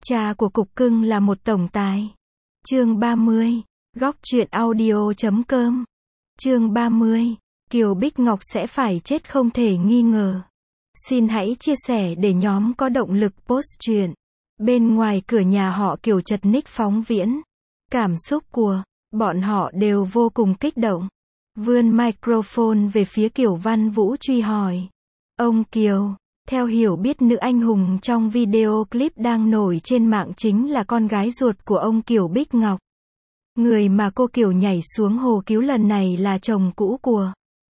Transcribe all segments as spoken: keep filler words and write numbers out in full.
Cha của cục cưng là một tổng tài. Chương ba mươi. Góc truyện audio chấm com. Chương ba mươi. Kiều Bích Ngọc sẽ phải chết không thể nghi ngờ. Xin hãy chia sẻ để nhóm có động lực post truyện. Bên ngoài cửa nhà họ Kiều chật ních phóng viễn. Cảm xúc của bọn họ đều vô cùng kích động. Vươn microphone về phía Kiều Văn Vũ truy hỏi. Ông Kiều, theo hiểu biết nữ anh hùng trong video clip đang nổi trên mạng chính là con gái ruột của ông Kiều Bích Ngọc. Người mà cô Kiều nhảy xuống hồ cứu lần này là chồng cũ của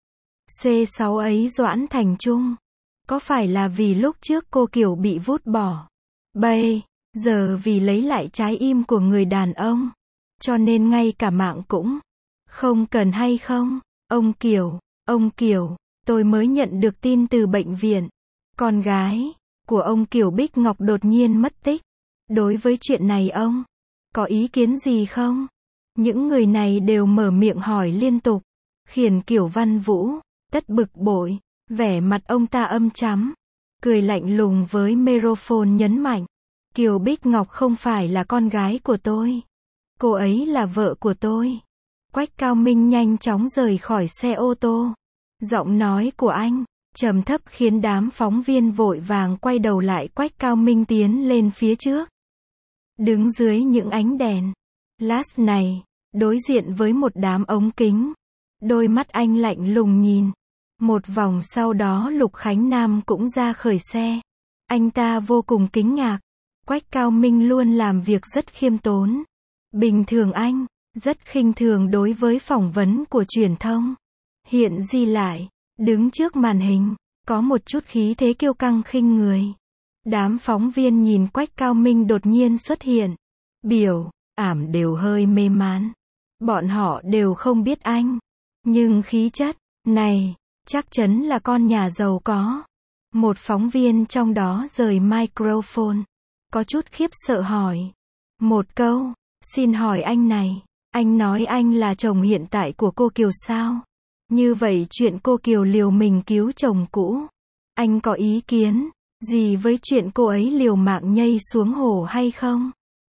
C sáu ấy, Doãn Thành Trung. Có phải là vì lúc trước cô Kiều bị vút bỏ, bây giờ vì lấy lại trái im của người đàn ông, cho nên ngay cả mạng cũng không cần hay không? Ông Kiều, ông Kiều, tôi mới nhận được tin từ bệnh viện. Con gái của ông Kiều Bích Ngọc đột nhiên mất tích. Đối với chuyện này ông có ý kiến gì không? Những người này đều mở miệng hỏi liên tục, khiến Kiều Văn Vũ tất bực bội. Vẻ mặt ông ta âm trắm, cười lạnh lùng với microphone nhấn mạnh. Kiều Bích Ngọc không phải là con gái của tôi. Cô ấy là vợ của tôi. Quách Cao Minh nhanh chóng rời khỏi xe ô tô. Giọng nói của anh trầm thấp khiến đám phóng viên vội vàng quay đầu lại. Quách Cao Minh tiến lên phía trước, đứng dưới những ánh đèn flash này, đối diện với một đám ống kính. Đôi mắt anh lạnh lùng nhìn một vòng, sau đó Lục Khánh Nam cũng ra khởi xe. Anh ta vô cùng kinh ngạc. Quách Cao Minh luôn làm việc rất khiêm tốn. Bình thường anh rất khinh thường đối với phỏng vấn của truyền thông. Hiện di lại đứng trước màn hình, có một chút khí thế kiêu căng khinh người. Đám phóng viên nhìn Quách Cao Minh đột nhiên xuất hiện, biểu ảm đều hơi mê man. Bọn họ đều không biết anh, nhưng khí chất này chắc chắn là con nhà giàu có. Một phóng viên trong đó rời microphone, có chút khiếp sợ hỏi một câu. Xin hỏi anh này, anh nói anh là chồng hiện tại của cô Kiều sao? Như vậy chuyện cô Kiều liều mình cứu chồng cũ, anh có ý kiến gì với chuyện cô ấy liều mạng nhảy xuống hồ hay không?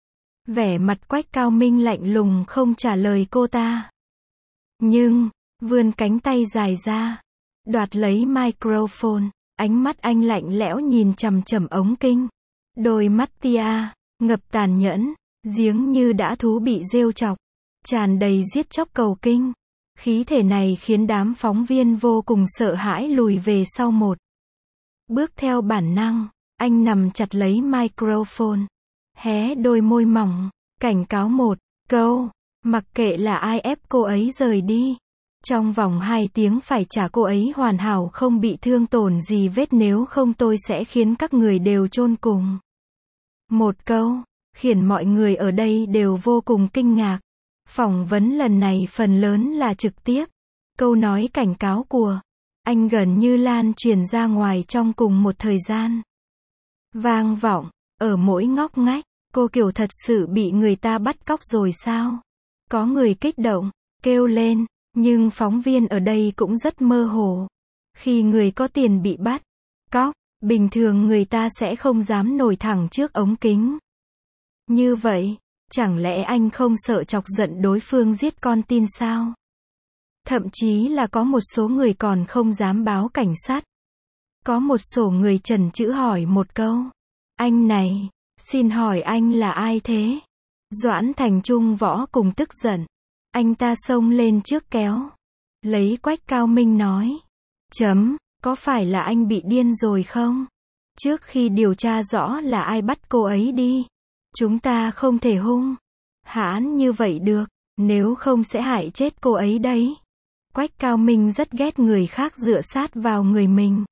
Vẻ mặt Quách Cao Minh lạnh lùng không trả lời cô ta, nhưng vươn cánh tay dài ra, đoạt lấy microphone. Ánh mắt anh lạnh lẽo nhìn chằm chằm ống kinh. Đôi mắt tia ngập tàn nhẫn, giếng như dã thú bị rêu chọc, tràn đầy giết chóc cầu kinh. Khí thể này khiến đám phóng viên vô cùng sợ hãi lùi về sau một bước. Theo bản năng, anh nằm chặt lấy microphone, hé đôi môi mỏng, cảnh cáo một câu, mặc kệ là ai ép cô ấy rời đi. Trong vòng hai tiếng phải trả cô ấy hoàn hảo không bị thương tổn gì vết, nếu không tôi sẽ khiến các người đều chôn cùng. Một câu khiến mọi người ở đây đều vô cùng kinh ngạc. Phỏng vấn lần này phần lớn là trực tiếp. Câu nói cảnh cáo của anh gần như lan truyền ra ngoài trong cùng một thời gian, vang vọng ở mỗi ngóc ngách. Cô Kiều thật sự bị người ta bắt cóc rồi sao? Có người kích động kêu lên, nhưng phóng viên ở đây cũng rất mơ hồ. Khi người có tiền bị bắt cóc, bình thường người ta sẽ không dám nổi thẳng trước ống kính. Như vậy, chẳng lẽ anh không sợ chọc giận đối phương giết con tin sao? Thậm chí là có một số người còn không dám báo cảnh sát. Có một số người chần chừ hỏi một câu. Anh này, xin hỏi anh là ai thế? Doãn Thành Trung võ cùng tức giận. Anh ta xông lên trước kéo lấy Quách Cao Minh nói. Chấm, có phải là anh bị điên rồi không? Trước khi điều tra rõ là ai bắt cô ấy đi, chúng ta không thể hung hãn như vậy được, nếu không sẽ hại chết cô ấy đấy. Quách Cao Minh rất ghét người khác dựa sát vào người mình.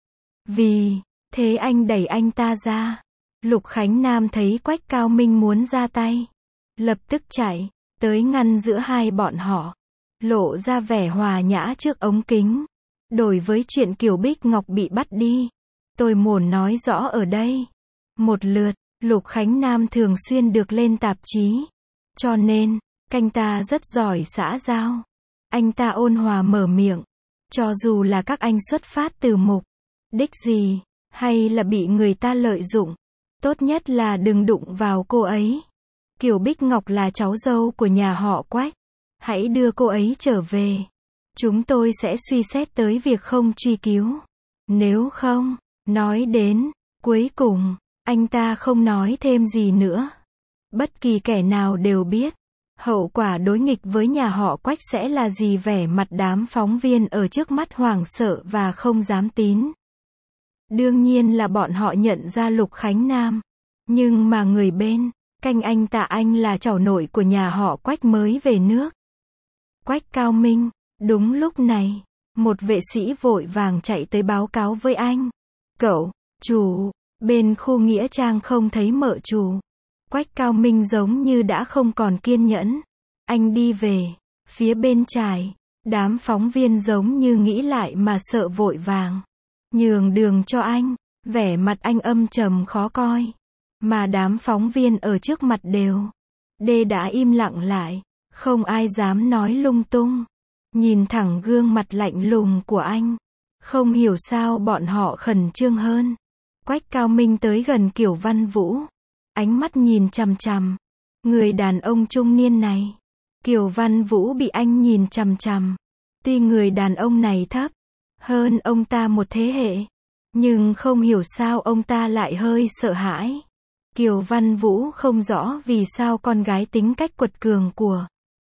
Vì thế anh đẩy anh ta ra. Lục Khánh Nam thấy Quách Cao Minh muốn ra tay, lập tức chạy tới ngăn giữa hai bọn họ, lộ ra vẻ hòa nhã trước ống kính. Đối với chuyện Kiều Bích Ngọc bị bắt đi, tôi muốn nói rõ ở đây một lượt. Lục Khánh Nam thường xuyên được lên tạp chí, cho nên anh ta rất giỏi xã giao. Anh ta ôn hòa mở miệng, cho dù là các anh xuất phát từ mục đích gì, hay là bị người ta lợi dụng, Tốt nhất là đừng đụng vào cô ấy. Kiều Bích Ngọc là cháu dâu của nhà họ Quách. Hãy đưa cô ấy trở về. Chúng tôi sẽ suy xét tới việc không truy cứu. Nếu không, nói đến, cuối cùng, anh ta không nói thêm gì nữa. Bất kỳ kẻ nào đều biết, hậu quả đối nghịch với nhà họ Quách sẽ là gì. Vẻ mặt đám phóng viên ở trước mắt hoảng sợ và không dám tin. Đương nhiên là bọn họ nhận ra Lục Khánh Nam. Nhưng mà người bên cạnh anh ta, anh là cháu nội của nhà họ Quách mới về nước. Quách Cao Minh. Đúng lúc này, một vệ sĩ vội vàng chạy tới báo cáo với anh. Cậu, chủ, bên khu nghĩa trang không thấy mợ chủ. Quách Cao Minh giống như đã không còn kiên nhẫn. Anh đi về phía bên trái. Đám phóng viên giống như nghĩ lại mà sợ vội vàng nhường đường cho anh. Vẻ mặt anh âm trầm khó coi. Mà đám phóng viên ở trước mặt đều đê đã im lặng lại. Không ai dám nói lung tung. Nhìn thẳng gương mặt lạnh lùng của anh. Không hiểu sao bọn họ khẩn trương hơn. Quách Cao Minh tới gần Kiều Văn Vũ. Ánh mắt nhìn chằm chằm người đàn ông trung niên này. Kiều Văn Vũ bị anh nhìn chằm chằm. Tuy người đàn ông này thấp hơn ông ta một thế hệ, nhưng không hiểu sao ông ta lại hơi sợ hãi. Kiều Văn Vũ không rõ vì sao con gái tính cách quật cường của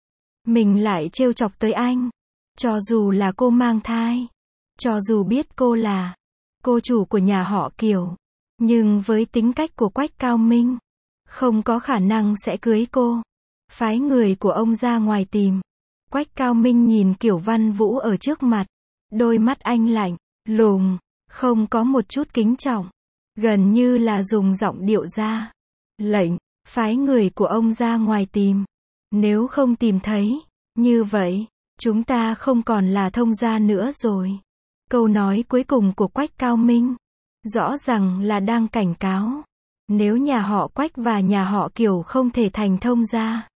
mình lại trêu chọc tới anh. Cho dù là cô mang thai, cho dù biết cô là cô chủ của nhà họ Kiều, nhưng với tính cách của Quách Cao Minh, không có khả năng sẽ cưới cô. Phái người của ông ra ngoài tìm. Quách Cao Minh nhìn Kiều Văn Vũ ở trước mặt. Đôi mắt anh lạnh lùng, không có một chút kính trọng. Gần như là dùng giọng điệu ra lệnh, phái người của ông ra ngoài tìm. Nếu không tìm thấy, như vậy, chúng ta không còn là thông gia nữa rồi. Câu nói cuối cùng của Quách Cao Minh rõ ràng là đang cảnh cáo. Nếu nhà họ Quách và nhà họ Kiều không thể thành thông gia,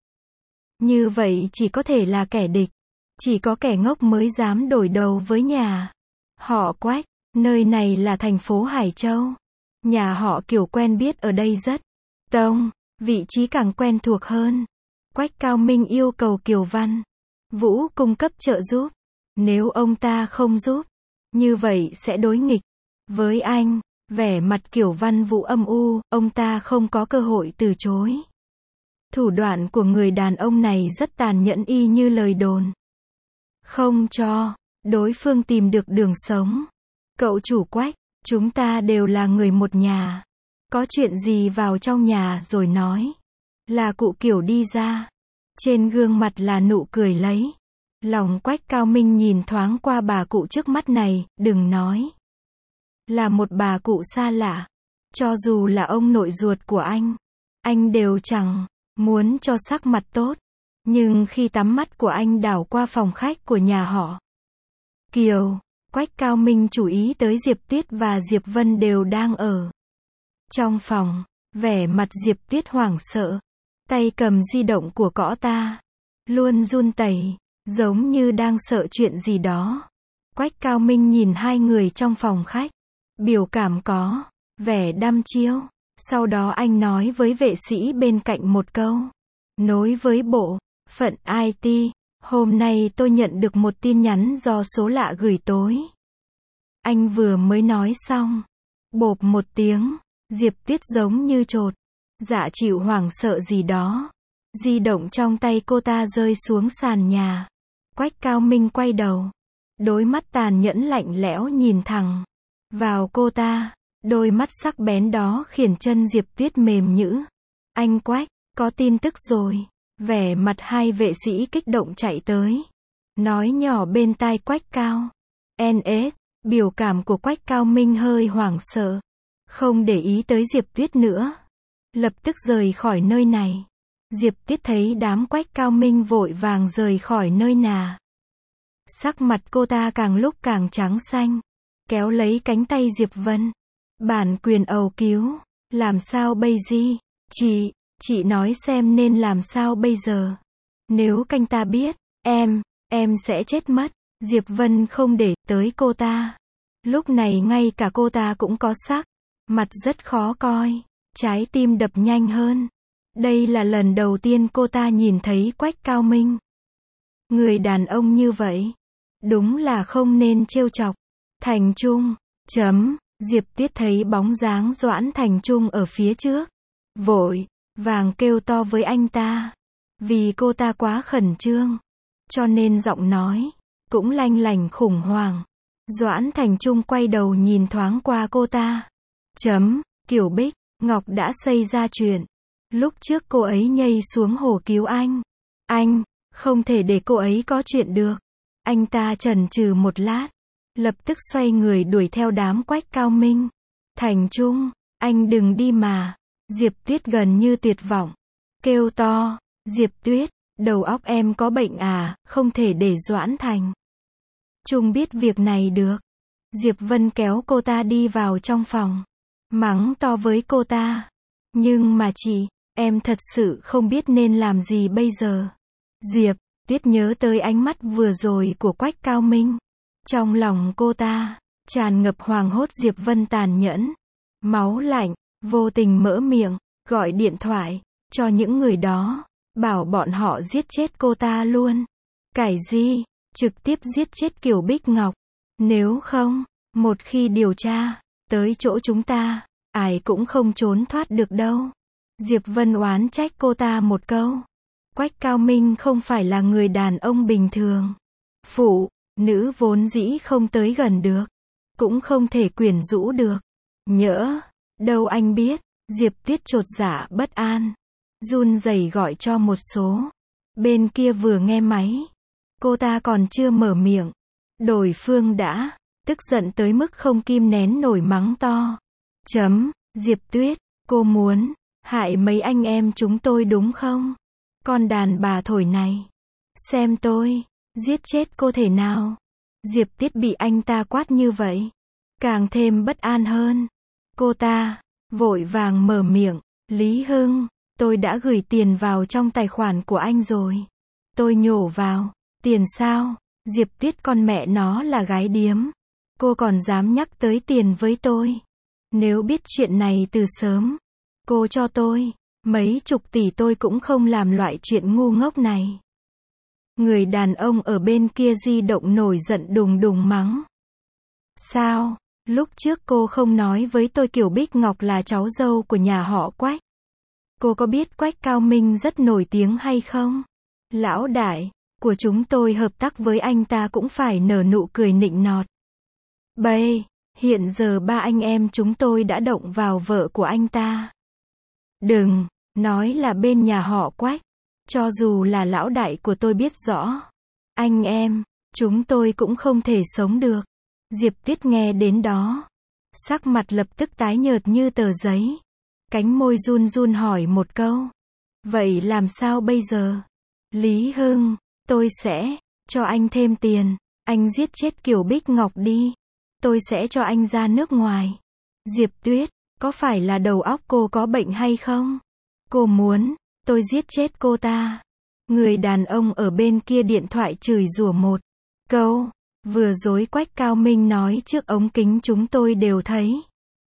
như vậy chỉ có thể là kẻ địch. Chỉ có kẻ ngốc mới dám đổi đầu với nhà họ Quách. Nơi này là thành phố Hải Châu. Nhà họ Kiều quen biết ở đây rất tông, vị trí càng quen thuộc hơn. Quách Cao Minh yêu cầu Kiều Văn Vũ cung cấp trợ giúp. Nếu ông ta không giúp, như vậy sẽ đối nghịch với anh. Vẻ mặt Kiều Văn Vũ âm u, ông ta không có cơ hội từ chối. Thủ đoạn của người đàn ông này rất tàn nhẫn, y như lời đồn. Không cho đối phương tìm được đường sống. Cậu chủ Quách, chúng ta đều là người một nhà. Có chuyện gì vào trong nhà rồi nói. Là cụ Kiều đi ra. Trên gương mặt là nụ cười lấy lòng. Quách Cao Minh nhìn thoáng qua bà cụ trước mắt này, đừng nói là một bà cụ xa lạ. Cho dù là ông nội ruột của anh, anh đều chẳng muốn cho sắc mặt tốt. Nhưng khi tắm mắt của anh đảo qua phòng khách của nhà họ Kiều, Quách Cao Minh chú ý tới Diệp Tuyết và Diệp Vân đều đang ở trong phòng. Vẻ mặt Diệp Tuyết hoảng sợ, tay cầm di động của cõ ta, luôn run rẩy, giống như đang sợ chuyện gì đó. Quách Cao Minh nhìn hai người trong phòng khách, biểu cảm có vẻ đăm chiêu. Sau đó anh nói với vệ sĩ bên cạnh một câu. Nối với bộ phận i tê, hôm nay tôi nhận được một tin nhắn do số lạ gửi tối. Anh vừa mới nói xong, bộp một tiếng, Diệp Tuyết giống như trột dạ chịu hoảng sợ gì đó. Di động trong tay cô ta rơi xuống sàn nhà. Quách Cao Minh quay đầu, đôi mắt tàn nhẫn lạnh lẽo nhìn thẳng vào cô ta. Đôi mắt sắc bén đó khiến chân Diệp Tuyết mềm nhũn. Anh Quách, có tin tức rồi. Vẻ mặt hai vệ sĩ kích động chạy tới, nói nhỏ bên tai Quách Cao en ét. Biểu cảm của Quách Cao Minh hơi hoảng sợ, không để ý tới Diệp Tuyết nữa, lập tức rời khỏi nơi này. Diệp Tuyết thấy đám Quách Cao Minh vội vàng rời khỏi nơi nà. Sắc mặt cô ta càng lúc càng trắng xanh, kéo lấy cánh tay Diệp Vân. Bản quyền ầu cứu, làm sao bây giờ? Chị, chị nói xem nên làm sao bây giờ? Nếu canh ta biết, em, em sẽ chết mất. Diệp Vân không để tới cô ta. Lúc này ngay cả cô ta cũng có sắc mặt rất khó coi. Trái tim đập nhanh hơn. Đây là lần đầu tiên cô ta nhìn thấy Quách Cao Minh. Người đàn ông như vậy, đúng là không nên trêu chọc. Thành Trung, chấm, Diệp Tuyết thấy bóng dáng Doãn Thành Trung ở phía trước. Vội vàng kêu to với anh ta. Vì cô ta quá khẩn trương, cho nên giọng nói cũng lanh lảnh khủng hoảng. Doãn Thành Trung quay đầu nhìn thoáng qua cô ta. Chấm, Kiều Bích Ngọc đã xảy ra chuyện. Lúc trước cô ấy nhảy xuống hồ cứu anh. Anh không thể để cô ấy có chuyện được. Anh ta chần chừ một lát, lập tức xoay người đuổi theo đám Quách Cao Minh. Thành Trung, anh đừng đi mà. Diệp Tuyết gần như tuyệt vọng, kêu to. Diệp Tuyết, đầu óc em có bệnh à, không thể để Doãn Thành Trung biết việc này được. Diệp Vân kéo cô ta đi vào trong phòng, mắng to với cô ta. Nhưng mà chị, em thật sự không biết nên làm gì bây giờ. Diệp Tuyết nhớ tới ánh mắt vừa rồi của Quách Cao Minh. Trong lòng cô ta tràn ngập hoảng hốt. Diệp Vân tàn nhẫn, máu lạnh, vô tình mở miệng, gọi điện thoại cho những người đó, bảo bọn họ giết chết cô ta luôn. Cải gì, trực tiếp giết chết Kiều Bích Ngọc. Nếu không, một khi điều tra tới chỗ chúng ta, ai cũng không trốn thoát được đâu. Diệp Vân oán trách cô ta một câu. Quách Cao Minh không phải là người đàn ông bình thường. Phụ nữ vốn dĩ không tới gần được, cũng không thể quyến rũ được. Nhỡ đâu anh biết. Diệp Tuyết chột dạ bất an, run rẩy gọi cho một số. Bên kia vừa nghe máy, cô ta còn chưa mở miệng, đối phương đã tức giận tới mức không kìm nén nổi mắng to. Chấm, Diệp Tuyết, cô muốn hại mấy anh em chúng tôi đúng không? Con đàn bà thổi này, xem tôi giết chết cô thể nào. Diệp Tuyết bị anh ta quát như vậy, càng thêm bất an hơn. Cô ta vội vàng mở miệng. Lý Hưng, tôi đã gửi tiền vào trong tài khoản của anh rồi. Tôi nhổ vào. Tiền sao? Diệp Tuyết con mẹ nó là gái điếm. Cô còn dám nhắc tới tiền với tôi. Nếu biết chuyện này từ sớm, cô cho tôi mấy chục tỷ tôi cũng không làm loại chuyện ngu ngốc này. Người đàn ông ở bên kia di động nổi giận đùng đùng mắng. Sao? Lúc trước cô không nói với tôi Kiều Bích Ngọc là cháu dâu của nhà họ Quách. Cô có biết Quách Cao Minh rất nổi tiếng hay không? Lão đại của chúng tôi hợp tác với anh ta cũng phải nở nụ cười nịnh nọt. Bây, hiện giờ ba anh em chúng tôi đã động vào vợ của anh ta. Đừng nói là bên nhà họ Quách. Cho dù là lão đại của tôi biết rõ, anh em chúng tôi cũng không thể sống được. Diệp Tuyết nghe đến đó, sắc mặt lập tức tái nhợt như tờ giấy. Cánh môi run run hỏi một câu. Vậy làm sao bây giờ? Lý Hưng, tôi sẽ cho anh thêm tiền. Anh giết chết Kiều Bích Ngọc đi. Tôi sẽ cho anh ra nước ngoài. Diệp Tuyết, có phải là đầu óc cô có bệnh hay không? Cô muốn tôi giết chết cô ta. Người đàn ông ở bên kia điện thoại chửi rủa một câu. Vừa rồi Quách Cao Minh nói trước ống kính chúng tôi đều thấy.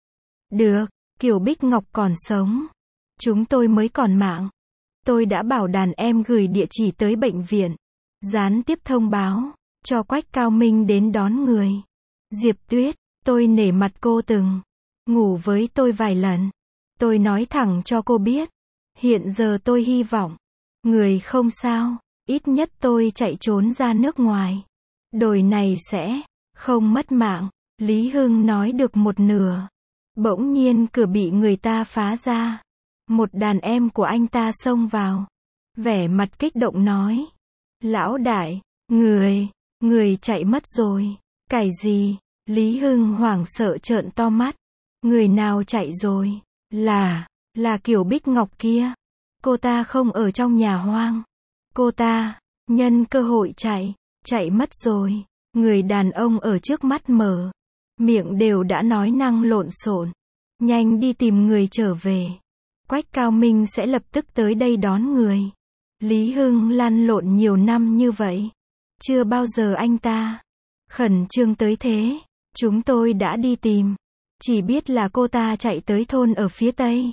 Được, Kiều Bích Ngọc còn sống, chúng tôi mới còn mạng. Tôi đã bảo đàn em gửi địa chỉ tới bệnh viện, gián tiếp thông báo cho Quách Cao Minh đến đón người. Diệp Tuyết, tôi nể mặt cô từng ngủ với tôi vài lần. Tôi nói thẳng cho cô biết, hiện giờ tôi hy vọng người không sao, ít nhất tôi chạy trốn ra nước ngoài. Đồi này sẽ không mất mạng. Lý Hưng nói được một nửa, bỗng nhiên cửa bị người ta phá ra. Một đàn em của anh ta xông vào, vẻ mặt kích động nói. Lão đại, người, người chạy mất rồi. Cái gì? Lý Hưng hoảng sợ trợn to mắt. Người nào chạy rồi? Là, là Kiều Bích Ngọc kia. Cô ta không ở trong nhà hoang. Cô ta, nhân cơ hội chạy, chạy mất rồi. Người đàn ông ở trước mắt mở miệng đều đã nói năng lộn xộn. Nhanh đi tìm người trở về. Quách Cao Minh sẽ lập tức tới đây đón người. Lý Hưng lăn lộn nhiều năm như vậy, chưa bao giờ anh ta khẩn trương tới thế. Chúng tôi đã đi tìm, chỉ biết là cô ta chạy tới thôn ở phía tây.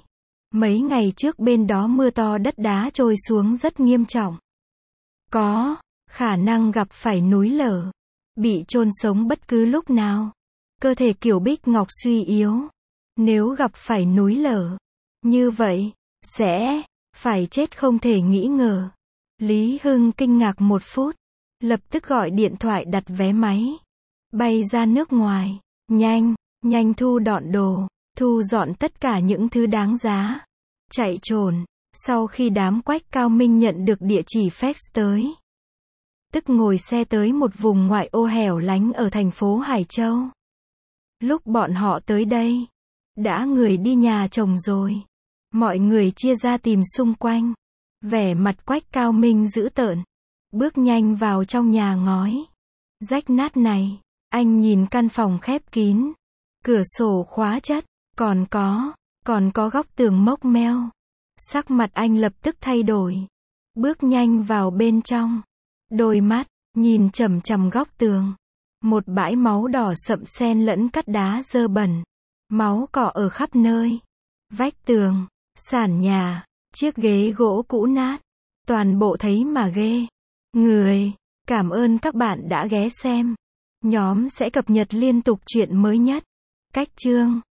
Mấy ngày trước bên đó mưa to đất đá trôi xuống rất nghiêm trọng. Có khả năng gặp phải núi lở, bị chôn sống bất cứ lúc nào. Cơ thể Kiều Bích Ngọc suy yếu. Nếu gặp phải núi lở, như vậy, sẽ phải chết không thể nghĩ ngờ. Lý Hưng kinh ngạc một phút, lập tức gọi điện thoại đặt vé máy. Bay ra nước ngoài, nhanh, nhanh thu dọn đồ, thu dọn tất cả những thứ đáng giá. Chạy trồn, sau khi đám Quách Cao Minh nhận được địa chỉ fax tới. Tức ngồi xe tới một vùng ngoại ô hẻo lánh ở thành phố Hải Châu. Lúc bọn họ tới đây, đã người đi nhà chồng rồi. Mọi người chia ra tìm xung quanh. Vẻ mặt Quách Cao Minh dữ tợn. Bước nhanh vào trong nhà ngói rách nát này. Anh nhìn căn phòng khép kín. Cửa sổ khóa chặt. Còn có, còn có góc tường mốc meo. Sắc mặt anh lập tức thay đổi. Bước nhanh vào bên trong. Đôi mắt, nhìn chằm chằm góc tường. Một bãi máu đỏ sậm xen lẫn cát đá dơ bẩn. Máu cọ ở khắp nơi. Vách tường, sàn nhà, chiếc ghế gỗ cũ nát. Toàn bộ thấy mà ghê. Người, cảm ơn các bạn đã ghé xem. Nhóm sẽ cập nhật liên tục chuyện mới nhất. Cách chương